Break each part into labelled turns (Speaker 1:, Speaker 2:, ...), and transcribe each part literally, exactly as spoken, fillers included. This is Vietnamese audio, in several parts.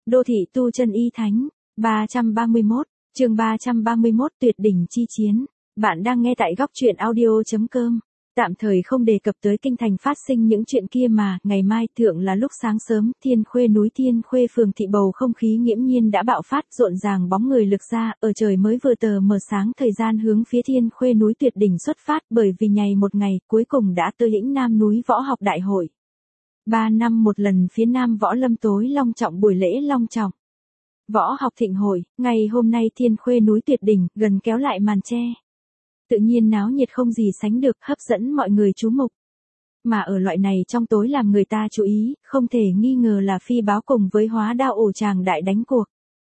Speaker 1: Đô thị tu chân y thánh, ba trăm ba mươi mốt, chương ba trăm ba mươi mốt tuyệt đỉnh chi chiến. Bạn đang nghe tại góc truyện audio.com. Tạm thời không đề cập tới kinh thành phát sinh những chuyện kia mà, ngày mai thượng là lúc sáng sớm, Thiên Khuê núi Thiên Khuê phường thị bầu không khí nghiễm nhiên đã bạo phát, rộn ràng bóng người lực ra, ở trời mới vừa tờ mờ sáng thời gian hướng phía Thiên Khuê núi tuyệt đỉnh xuất phát, bởi vì nhày một ngày, cuối cùng đã tới lĩnh Nam núi võ học đại hội. Ba năm một lần phía Nam võ lâm tối long trọng buổi lễ long trọng. Võ học thịnh hội, ngày hôm nay Thiên Khuê núi tuyệt đỉnh, gần kéo lại màn che. Tự nhiên náo nhiệt không gì sánh được, hấp dẫn mọi người chú mục. Mà ở loại này trong tối làm người ta chú ý, không thể nghi ngờ là phi báo cùng với hóa đao ổ chàng đại đánh cuộc.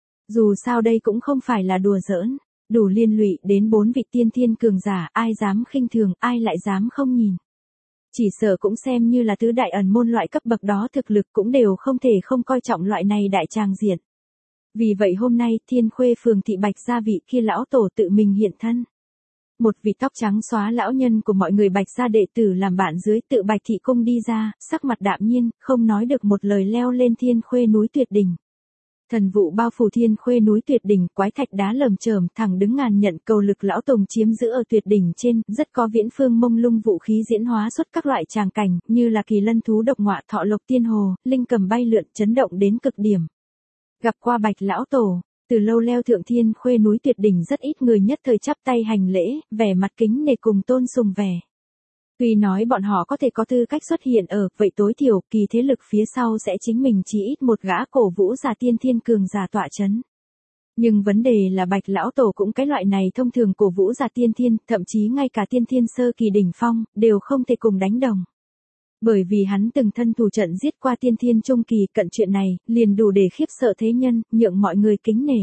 Speaker 1: Dù sao đây cũng không phải là đùa giỡn, đủ liên lụy đến bốn vị tiên thiên cường giả, ai dám khinh thường, ai lại dám không nhìn. Chỉ sợ cũng xem như là tứ đại ẩn môn loại cấp bậc đó thực lực cũng đều không thể không coi trọng loại này đại tràng diện. Vì vậy hôm nay Thiên Khuê phường thị Bạch gia vị kia lão tổ tự mình hiện thân. Một vị tóc trắng xóa lão nhân của mọi người Bạch gia đệ tử làm bạn dưới tự Bạch thị cung đi ra, sắc mặt đạm nhiên, không nói được một lời leo lên Thiên Khuê núi tuyệt đỉnh. Thần vụ bao phủ Thiên Khuê núi tuyệt đỉnh, quái thạch đá lởm chởm thẳng đứng ngàn nhận cầu lực lão tùng chiếm giữ ở tuyệt đỉnh trên, rất có viễn phương mông lung vũ khí diễn hóa xuất các loại tràng cảnh, như là kỳ lân thú độc ngọa thọ lộc tiên hồ, linh cầm bay lượn chấn động đến cực điểm. Gặp qua Bạch lão tổ, từ lâu leo thượng Thiên Khuê núi tuyệt đỉnh rất ít người nhất thời chắp tay hành lễ, vẻ mặt kính nể cùng tôn sùng vẻ. Tuy nói bọn họ có thể có tư cách xuất hiện ở, vậy tối thiểu kỳ thế lực phía sau sẽ chính mình chỉ ít một gã cổ vũ giả tiên thiên cường giả tọa chấn. Nhưng vấn đề là Bạch lão tổ cũng cái loại này thông thường cổ vũ giả tiên thiên, thậm chí ngay cả tiên thiên sơ kỳ đỉnh phong, đều không thể cùng đánh đồng. Bởi vì hắn từng thân thủ trận giết qua tiên thiên trung kỳ, cận chuyện này, liền đủ để khiếp sợ thế nhân, nhượng mọi người kính nể.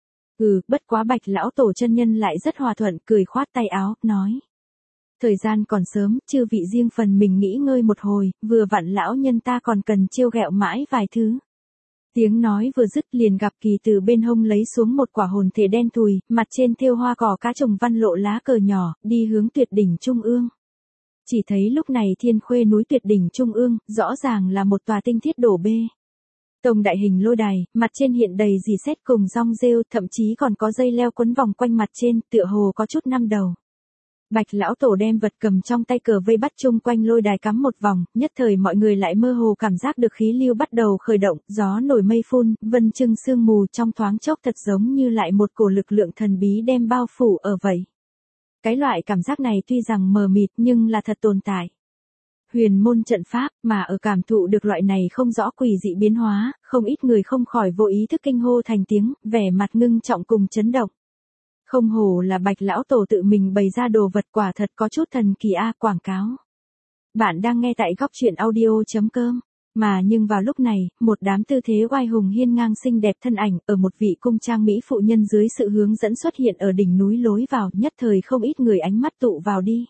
Speaker 1: Ừ, bất quá Bạch lão tổ chân nhân lại rất hòa thuận, cười khoát tay áo, nói. Thời gian còn sớm, chư vị riêng phần mình nghỉ ngơi một hồi, vừa vặn lão nhân ta còn cần trêu ghẹo mãi vài thứ. Tiếng nói vừa dứt liền gặp Kỳ từ bên hông lấy xuống một quả hồn thể đen thùi, mặt trên thêu hoa cỏ cá trồng văn lộ lá cờ nhỏ, đi hướng tuyệt đỉnh trung ương. Chỉ thấy lúc này Thiên Khuê núi tuyệt đỉnh trung ương, rõ ràng là một tòa tinh thiết đổ bê. Tông đại hình lôi đài, mặt trên hiện đầy dì xét cùng rong rêu, thậm chí còn có dây leo quấn vòng quanh mặt trên, tựa hồ có chút năm đầu. Bạch lão tổ đem vật cầm trong tay cờ vây bắt chung quanh lôi đài cắm một vòng, nhất thời mọi người lại mơ hồ cảm giác được khí lưu bắt đầu khởi động, gió nổi mây phun, vân trưng sương mù trong thoáng chốc thật giống như lại một cổ lực lượng thần bí đem bao phủ ở vậy. Cái loại cảm giác này tuy rằng mờ mịt nhưng là thật tồn tại. Huyền môn trận pháp, mà ở cảm thụ được loại này không rõ quỷ dị biến hóa, không ít người không khỏi vô ý thức kinh hô thành tiếng, vẻ mặt ngưng trọng cùng chấn động. Không hổ là Bạch lão tổ tự mình bày ra đồ vật, quả thật có chút thần kỳ a. Quảng cáo. Bạn đang nghe tại góc truyện audio.com. Mà nhưng vào lúc này, một đám tư thế oai hùng hiên ngang xinh đẹp thân ảnh, ở một vị cung trang mỹ phụ nhân dưới sự hướng dẫn xuất hiện ở đỉnh núi lối vào, nhất thời không ít người ánh mắt tụ vào đi.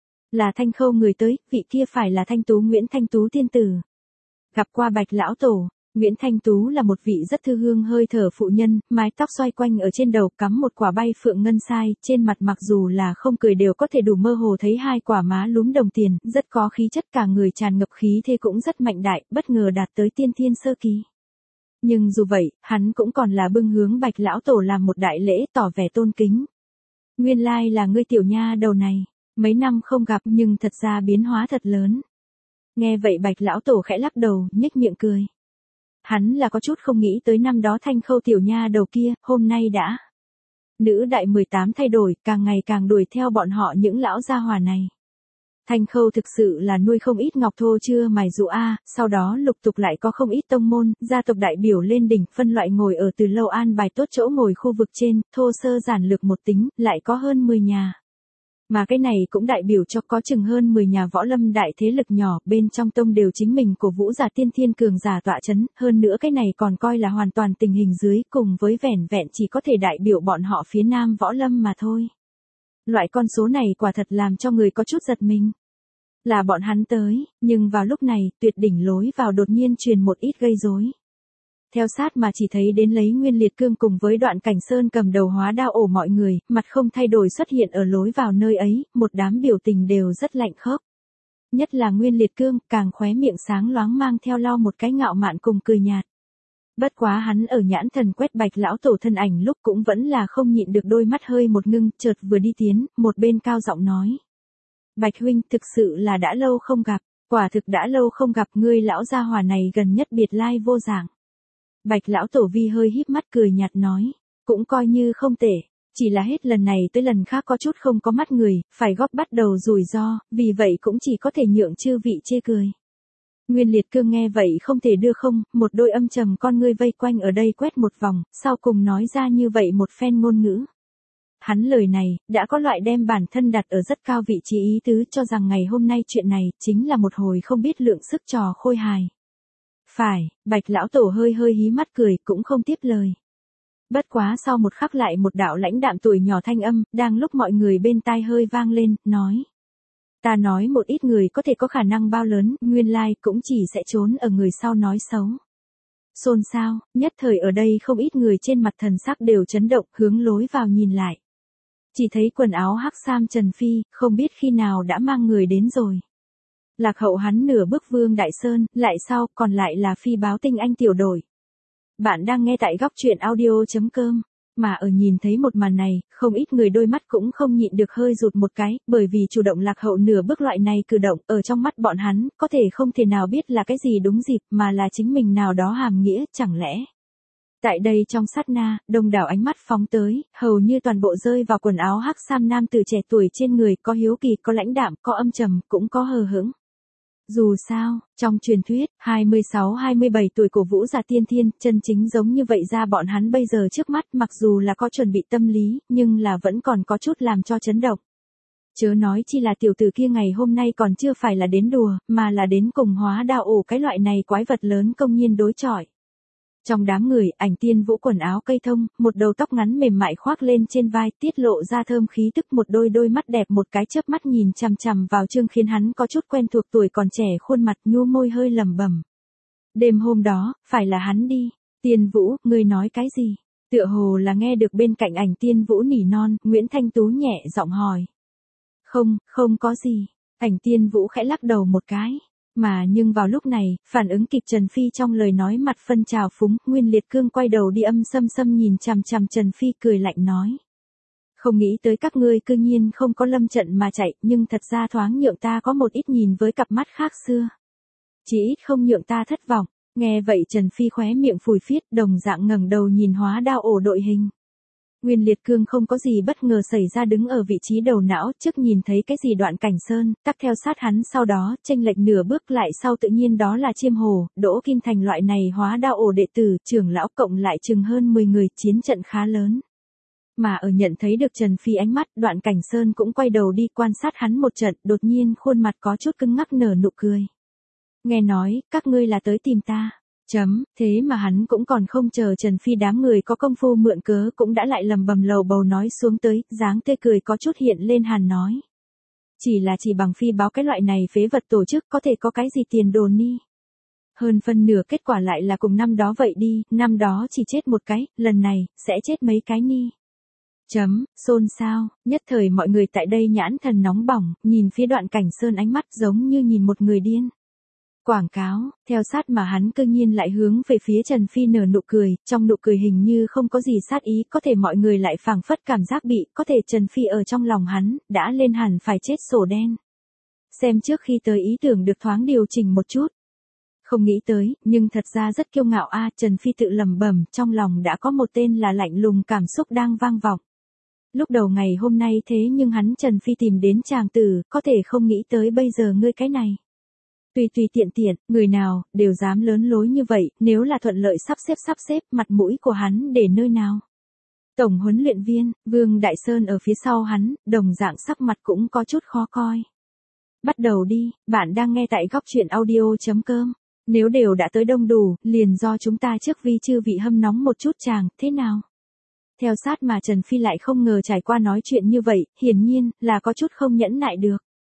Speaker 1: Là Thanh Khâu người tới, vị kia phải là Thanh Tú Nguyễn Thanh Tú tiên tử. Gặp qua Bạch lão tổ. Nguyễn Thanh Tú là một vị rất thư hương hơi thở phụ nhân, mái tóc xoay quanh ở trên đầu, cắm một quả bay phượng ngân sai, trên mặt mặc dù là không cười đều có thể đủ mơ hồ thấy hai quả má lúm đồng tiền, rất có khí chất, cả người tràn ngập khí thế cũng rất mạnh đại, bất ngờ đạt tới tiên thiên sơ kỳ. Nhưng dù vậy, hắn cũng còn là bưng hướng Bạch lão tổ làm một đại lễ tỏ vẻ tôn kính. Nguyên lai là ngươi tiểu nha đầu này, mấy năm không gặp nhưng thật ra biến hóa thật lớn. Nghe vậy Bạch lão tổ khẽ lắc đầu, nhếch miệng cười. Hắn là có chút không nghĩ tới năm đó Thanh Khâu tiểu nha đầu kia, hôm nay đã. Nữ đại mười tám thay đổi, càng ngày càng đuổi theo bọn họ những lão gia hỏa này. Thanh Khâu thực sự là nuôi không ít ngọc thô chưa mài dụ a, sau đó lục tục lại có không ít tông môn, gia tộc đại biểu lên đỉnh, phân loại ngồi ở từ lâu an bài tốt chỗ ngồi khu vực trên, thô sơ giản lược một tính, lại có hơn mười nhà. Mà cái này cũng đại biểu cho có chừng hơn mười nhà võ lâm đại thế lực nhỏ, bên trong tông đều chính mình cổ vũ giả tiên thiên cường giả tọa chấn, hơn nữa cái này còn coi là hoàn toàn tình hình dưới, cùng với vẻn vẹn chỉ có thể đại biểu bọn họ phía Nam võ lâm mà thôi. Loại con số này quả thật làm cho người có chút giật mình. Là bọn hắn tới, nhưng vào lúc này, tuyệt đỉnh lối vào đột nhiên truyền một ít gây rối. Theo sát mà chỉ thấy đến lấy Nguyên Liệt Cương cùng với Đoạn Cảnh Sơn cầm đầu hóa đao ổ mọi người, mặt không thay đổi xuất hiện ở lối vào nơi ấy, một đám biểu tình đều rất lạnh khốc. Nhất là Nguyên Liệt Cương, càng khóe miệng sáng loáng mang theo lo một cái ngạo mạn cùng cười nhạt. Bất quá hắn ở nhãn thần quét Bạch lão tổ thân ảnh lúc cũng vẫn là không nhịn được đôi mắt hơi một ngưng, chợt vừa đi tiến, một bên cao giọng nói. Bạch huynh, thực sự là đã lâu không gặp, quả thực đã lâu không gặp, ngươi lão gia hỏa này gần nhất biệt lai vô dạng. Bạch lão tổ vi hơi híp mắt cười nhạt nói, cũng coi như không tệ, chỉ là hết lần này tới lần khác có chút không có mắt người, phải góp bắt đầu rủi ro, vì vậy cũng chỉ có thể nhượng chư vị chê cười. Nguyên Liệt Cương nghe vậy không thể đưa không, một đôi âm trầm con ngươi vây quanh ở đây quét một vòng, sau cùng nói ra như vậy một phen ngôn ngữ. Hắn lời này, đã có loại đem bản thân đặt ở rất cao vị trí ý tứ cho rằng ngày hôm nay chuyện này, chính là một hồi không biết lượng sức trò khôi hài. Phải, Bạch lão tổ hơi hơi hí mắt cười, cũng không tiếp lời. Bất quá sau một khắc lại một đạo lãnh đạm tuổi nhỏ thanh âm, đang lúc mọi người bên tai hơi vang lên, nói. Ta nói một ít người có thể có khả năng bao lớn, nguyên lai cũng chỉ sẽ trốn ở người sau nói xấu. Xôn xao, nhất thời ở đây không ít người trên mặt thần sắc đều chấn động, hướng lối vào nhìn lại. Chỉ thấy quần áo hắc sam Trần Phi, không biết khi nào đã mang người đến rồi. Lạc hậu hắn nửa bước Vương Đại Sơn, lại sau, còn lại là phi báo tinh anh tiểu đội. Bạn đang nghe tại góc truyện audio.com. Mà ở nhìn thấy một màn này, không ít người đôi mắt cũng không nhịn được hơi rụt một cái, bởi vì chủ động lạc hậu nửa bước loại này cử động, ở trong mắt bọn hắn, có thể không thể nào biết là cái gì đúng dịp, mà là chính mình nào đó hàm nghĩa, chẳng lẽ. Tại đây trong sát na, đông đảo ánh mắt phóng tới, hầu như toàn bộ rơi vào quần áo hắc sam nam từ trẻ tuổi trên người, có hiếu kỳ, có lãnh đạm, có âm trầm, cũng có hờ hững. Dù sao, trong truyền thuyết, hai mươi sáu hai mươi bảy tuổi của Vũ Giả Tiên Thiên, chân chính giống như vậy ra bọn hắn bây giờ trước mắt mặc dù là có chuẩn bị tâm lý, nhưng là vẫn còn có chút làm cho chấn động. Chớ nói chi là tiểu tử kia ngày hôm nay còn chưa phải là đến đùa, mà là đến cùng hóa đao ổ cái loại này quái vật lớn công nhiên đối chọi. Trong đám người, Ảnh Tiên Vũ quần áo cây thông, một đầu tóc ngắn mềm mại khoác lên trên vai, tiết lộ ra thơm khí tức, một đôi đôi mắt đẹp một cái chớp mắt nhìn chằm chằm vào Trương khiến hắn có chút quen thuộc, tuổi còn trẻ khuôn mặt nhu môi hơi lẩm bẩm. Đêm hôm đó, phải là hắn đi. Tiên Vũ, ngươi nói cái gì? Tựa hồ là nghe được bên cạnh Ảnh Tiên Vũ nỉ non, Nguyễn Thanh Tú nhẹ giọng hỏi. Không, không có gì. Ảnh Tiên Vũ khẽ lắc đầu một cái. Mà nhưng vào lúc này, phản ứng kịp Trần Phi trong lời nói mặt phân trào phúng, Nguyên Liệt Cương quay đầu đi âm sâm sâm nhìn chằm chằm Trần Phi cười lạnh nói. Không nghĩ tới các ngươi cư nhiên không có lâm trận mà chạy, nhưng thật ra thoáng nhượng ta có một ít nhìn với cặp mắt khác xưa. Chỉ ít không nhượng ta thất vọng, nghe vậy Trần Phi khóe miệng phủi phiết, đồng dạng ngẩng đầu nhìn hóa đao ổ đội hình. Nguyên Liệt Cương không có gì bất ngờ xảy ra đứng ở vị trí đầu não, trước nhìn thấy cái gì Đoạn Cảnh Sơn, tắc theo sát hắn sau đó, chênh lệch nửa bước lại sau tự nhiên đó là Chiêm Hồ, Đỗ Kim Thành loại này hóa đao ổ đệ tử, trưởng lão cộng lại chừng hơn mười người, chiến trận khá lớn. Mà ở nhận thấy được Trần Phi ánh mắt, Đoạn Cảnh Sơn cũng quay đầu đi quan sát hắn một trận, đột nhiên khuôn mặt có chút cứng ngắc nở nụ cười. Nghe nói, các ngươi là tới tìm ta. Chấm, thế mà hắn cũng còn không chờ Trần Phi đám người có công phu mượn cớ cũng đã lại lầm bầm lầu bầu nói xuống tới, dáng tươi cười có chút hiện lên hàn nói. Chỉ là chỉ bằng phi báo cái loại này phế vật tổ chức có thể có cái gì tiền đồ ni. Hơn phân nửa kết quả lại là cùng năm đó vậy đi, năm đó chỉ chết một cái, lần này, sẽ chết mấy cái ni. Chấm, xôn xao, nhất thời mọi người tại đây nhãn thần nóng bỏng, nhìn phía Đoạn Cảnh Sơn ánh mắt giống như nhìn một người điên. Quảng cáo, theo sát mà hắn cơ nhiên lại hướng về phía Trần Phi nở nụ cười, trong nụ cười hình như không có gì sát ý, có thể mọi người lại phảng phất cảm giác bị, có thể Trần Phi ở trong lòng hắn, đã lên hẳn phải chết sổ đen. Xem trước khi tới ý tưởng được thoáng điều chỉnh một chút. Không nghĩ tới, nhưng thật ra rất kiêu ngạo a, Trần Phi tự lẩm bẩm, trong lòng đã có một tên là lạnh lùng cảm xúc đang vang vọng. Lúc đầu ngày hôm nay thế nhưng hắn Trần Phi tìm đến chàng tử, có thể không nghĩ tới bây giờ ngươi cái này. Tùy tùy tiện tiện, người nào, đều dám lớn lối như vậy, nếu là thuận lợi sắp xếp sắp xếp, mặt mũi của hắn để nơi nào. Tổng huấn luyện viên, Vương Đại Sơn ở phía sau hắn, đồng dạng sắc mặt cũng có chút khó coi. Bắt đầu đi, bạn đang nghe tại góc truyện audio.com. Nếu đều đã tới đông đủ, liền do chúng ta trước vi chư vị hâm nóng một chút chàng, thế nào? Theo sát mà Trần Phi lại không ngờ trải qua nói chuyện như vậy, hiển nhiên, là có chút không nhẫn nại được.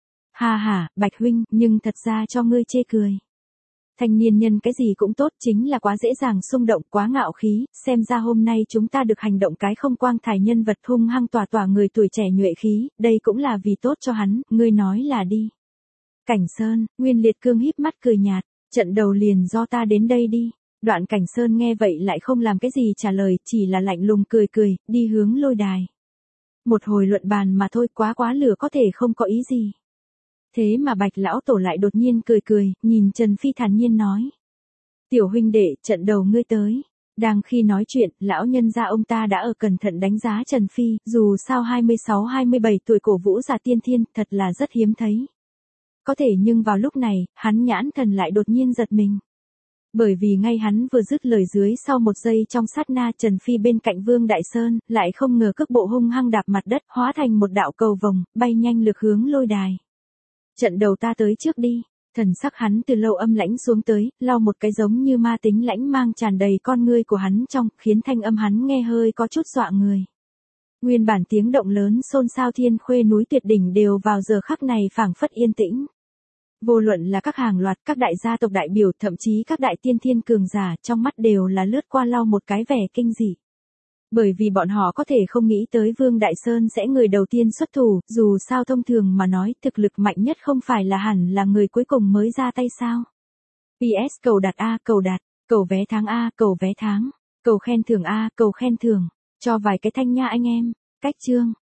Speaker 1: Ha ha, Bạch huynh, nhưng thật ra cho ngươi chê cười. Thanh niên nhân cái gì cũng tốt, chính là quá dễ dàng xung động, quá ngạo khí, xem ra hôm nay chúng ta được hành động cái không quang thải nhân vật hung hăng tỏa tỏa người tuổi trẻ nhuệ khí, đây cũng là vì tốt cho hắn, ngươi nói là đi. Cảnh Sơn, Nguyên Liệt Cương híp mắt cười nhạt, trận đầu liền do ta đến đây đi. Đoạn Cảnh Sơn nghe vậy lại không làm cái gì trả lời, chỉ là lạnh lùng cười cười, đi hướng lôi đài. Một hồi luận bàn mà thôi, quá quá lửa có thể không có ý gì. Thế mà Bạch lão tổ lại đột nhiên cười cười, nhìn Trần Phi thản nhiên nói. Tiểu huynh đệ, trận đầu ngươi tới. Đang khi nói chuyện, lão nhân gia ông ta đã ở cẩn thận đánh giá Trần Phi, dù sao hai mươi sáu hai mươi bảy tuổi cổ vũ giả tiên thiên, thật là rất hiếm thấy. Có thể nhưng vào lúc này, hắn nhãn thần lại đột nhiên giật mình. Bởi vì ngay hắn vừa dứt lời dưới sau một giây trong sát na, Trần Phi bên cạnh Vương Đại Sơn, lại không ngờ cước bộ hung hăng đạp mặt đất, hóa thành một đạo cầu vồng, bay nhanh lược hướng lôi đài. Trận đầu ta tới trước đi. Thần sắc hắn từ lâu âm lãnh xuống tới, lau một cái giống như ma tính lãnh mang tràn đầy con ngươi của hắn trong, khiến thanh âm hắn nghe hơi có chút dọa người. Nguyên bản tiếng động lớn xôn xao thiên khuê núi tuyệt đỉnh đều vào giờ khắc này phảng phất yên tĩnh. Vô luận là các hàng loạt, các đại gia tộc đại biểu, thậm chí các đại tiên thiên cường giả, trong mắt đều là lướt qua lau một cái vẻ kinh dị. Bởi vì bọn họ có thể không nghĩ tới Vương Đại Sơn sẽ người đầu tiên xuất thủ, dù sao thông thường mà nói, thực lực mạnh nhất không phải là hẳn là người cuối cùng mới ra tay sao. pê ét cầu đặt A, cầu đặt, cầu vé tháng A, cầu vé tháng, cầu khen thưởng A, cầu khen thưởng, cho vài cái thanh nha anh em, cách chương.